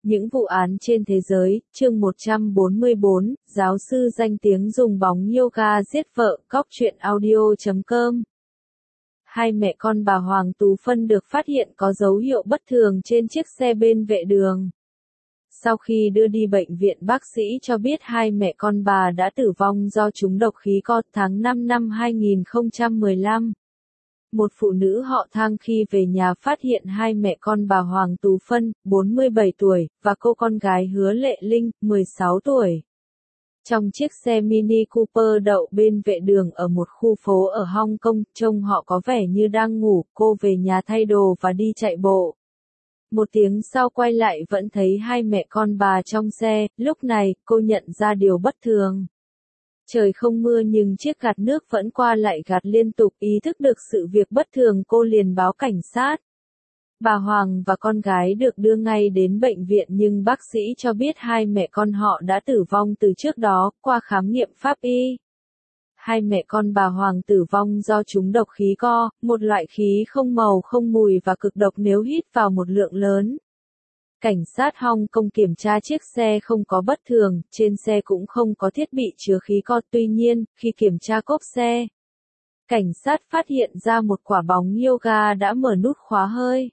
Những vụ án trên thế giới, chương 144, giáo sư danh tiếng dùng bóng yoga giết vợ, cóc truyện audio.com. Hai mẹ con bà Hoàng Tú Phân được phát hiện có dấu hiệu bất thường trên chiếc xe bên vệ đường. Sau khi đưa đi bệnh viện, bác sĩ cho biết hai mẹ con bà đã tử vong do trúng độc khí co tháng 5 năm 2015. Một phụ nữ họ Thang khi về nhà phát hiện hai mẹ con bà Hoàng Tú Phân, 47 tuổi, và cô con gái Hứa Lệ Linh, 16 tuổi. Trong chiếc xe Mini Cooper đậu bên vệ đường ở một khu phố ở Hong Kong, trông họ có vẻ như đang ngủ, cô về nhà thay đồ và đi chạy bộ. Một tiếng sau quay lại vẫn thấy hai mẹ con bà trong xe, lúc này, cô nhận ra điều bất thường. Trời không mưa nhưng chiếc gạt nước vẫn qua lại gạt liên tục, ý thức được sự việc bất thường cô liền báo cảnh sát. Bà Hoàng và con gái được đưa ngay đến bệnh viện nhưng bác sĩ cho biết hai mẹ con họ đã tử vong từ trước đó, qua khám nghiệm pháp y. Hai mẹ con bà Hoàng tử vong do trúng độc khí co, một loại khí không màu không mùi và cực độc nếu hít vào một lượng lớn. Cảnh sát Hong Kong kiểm tra chiếc xe không có bất thường, trên xe cũng không có thiết bị chứa khí co. Tuy nhiên, khi kiểm tra cốp xe, cảnh sát phát hiện ra một quả bóng yoga đã mở nút khóa hơi.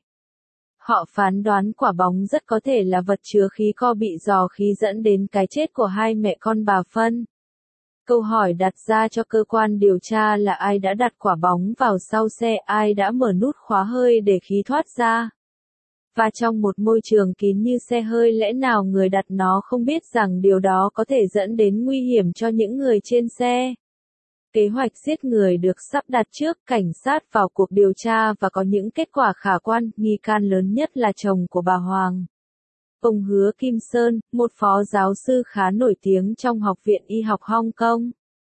Họ phán đoán quả bóng rất có thể là vật chứa khí co bị rò khí dẫn đến cái chết của hai mẹ con bà Phân. Câu hỏi đặt ra cho cơ quan điều tra là ai đã đặt quả bóng vào sau xe, ai đã mở nút khóa hơi để khí thoát ra. Và trong một môi trường kín như xe hơi, lẽ nào người đặt nó không biết rằng điều đó có thể dẫn đến nguy hiểm cho những người trên xe? Kế hoạch giết người được sắp đặt trước, cảnh sát vào cuộc điều tra và có những kết quả khả quan. Nghi can lớn nhất là chồng của bà Hoàng. Ông Hứa Kim Sơn, một phó giáo sư khá nổi tiếng trong Học viện Y học Hong Kong.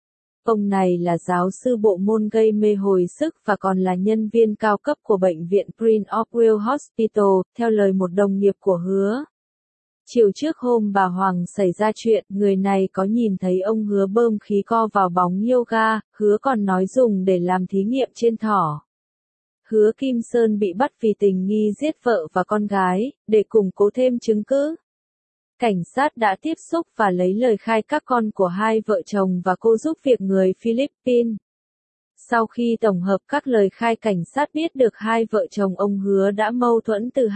Ông này là giáo sư bộ môn gây mê hồi sức và còn là nhân viên cao cấp của bệnh viện Prince of Wales Hospital, theo lời một đồng nghiệp của Hứa. Chiều trước hôm bà Hoàng xảy ra chuyện, người này có nhìn thấy ông Hứa bơm khí co vào bóng yoga, Hứa còn nói dùng để làm thí nghiệm trên thỏ. Hứa Kim Sơn bị bắt vì tình nghi giết vợ và con gái, để củng cố thêm chứng cứ. Cảnh sát đã tiếp xúc và lấy lời khai các con của hai vợ chồng và cô giúp việc người Philippines. Sau khi tổng hợp các lời khai, cảnh sát biết được hai vợ chồng ông Hứa đã mâu thuẫn từ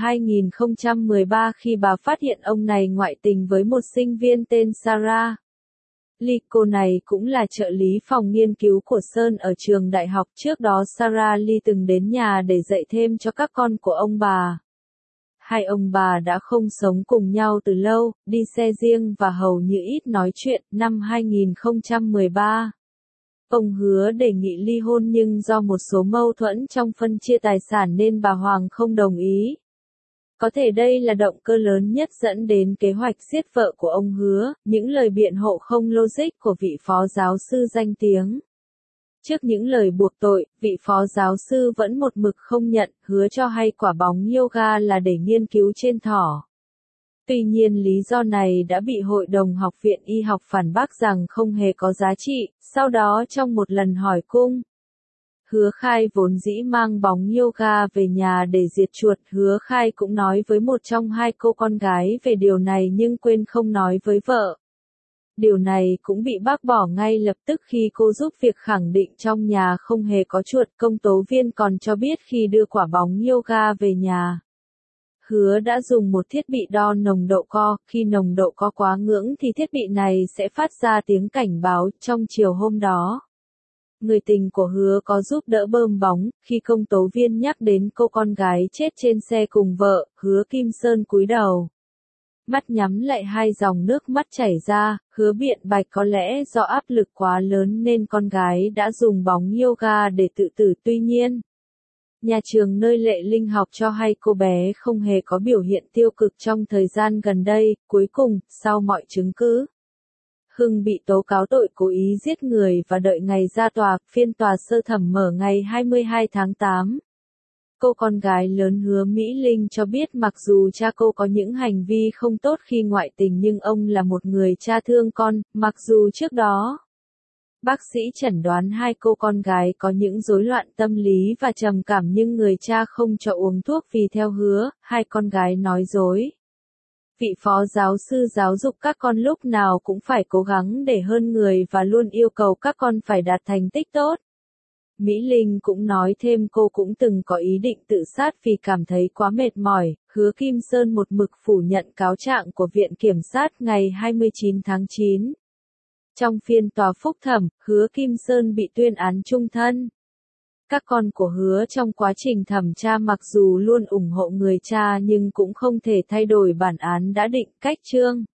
2013 khi bà phát hiện ông này ngoại tình với một sinh viên tên Sarah Lee. Cô này cũng là trợ lý phòng nghiên cứu của Sơn ở trường đại học. Trước đó Sarah Lee từng đến nhà để dạy thêm cho các con của ông bà. Hai ông bà đã không sống cùng nhau từ lâu, đi xe riêng và hầu như ít nói chuyện. Năm 2013, ông Hứa đề nghị ly hôn nhưng do một số mâu thuẫn trong phân chia tài sản nên bà Hoàng không đồng ý. Có thể đây là động cơ lớn nhất dẫn đến kế hoạch giết vợ của ông Hứa, những lời biện hộ không logic của vị phó giáo sư danh tiếng. Trước những lời buộc tội, vị phó giáo sư vẫn một mực không nhận, Hứa cho hay quả bóng yoga là để nghiên cứu trên thỏ. Tuy nhiên lý do này đã bị Hội đồng Học viện Y học phản bác rằng không hề có giá trị. Sau đó trong một lần hỏi cung, Hứa khai vốn dĩ mang bóng yoga về nhà để diệt chuột. Hứa khai cũng nói với một trong hai cô con gái về điều này nhưng quên không nói với vợ. Điều này cũng bị bác bỏ ngay lập tức khi cô giúp việc khẳng định trong nhà không hề có chuột. Công tố viên còn cho biết khi đưa quả bóng yoga về nhà, Hứa đã dùng một thiết bị đo nồng độ co. Khi nồng độ co quá ngưỡng thì thiết bị này sẽ phát ra tiếng cảnh báo. Trong chiều hôm đó, người tình của Hứa có giúp đỡ bơm bóng. Khi công tố viên nhắc đến cô con gái chết trên xe cùng vợ, Hứa Kim Sơn cúi đầu, mắt nhắm lại, hai dòng nước mắt chảy ra. Hứa biện bạch có lẽ do áp lực quá lớn nên con gái đã dùng bóng yoga để tự tử. Tuy nhiên, nhà trường nơi Lệ Linh học cho hay cô bé không hề có biểu hiện tiêu cực trong thời gian gần đây. Cuối cùng, sau mọi chứng cứ, Hưng bị tố cáo tội cố ý giết người và đợi ngày ra tòa. Phiên tòa sơ thẩm mở ngày 22 tháng 8. Cô con gái lớn Hứa Mỹ Linh cho biết mặc dù cha cô có những hành vi không tốt khi ngoại tình nhưng ông là một người cha thương con. Mặc dù trước đó, bác sĩ chẩn đoán hai cô con gái có những rối loạn tâm lý và trầm cảm nhưng người cha không cho uống thuốc vì theo Hứa, hai con gái nói dối. Vị phó giáo sư giáo dục các con lúc nào cũng phải cố gắng để hơn người và luôn yêu cầu các con phải đạt thành tích tốt. Mỹ Linh cũng nói thêm cô cũng từng có ý định tự sát vì cảm thấy quá mệt mỏi. Hứa Kim Sơn một mực phủ nhận cáo trạng của Viện Kiểm sát ngày 29 tháng 9. Trong phiên tòa phúc thẩm, Hứa Kim Sơn bị tuyên án chung thân. Các con của Hứa trong quá trình thẩm tra mặc dù luôn ủng hộ người cha nhưng cũng không thể thay đổi bản án đã định. Cách chương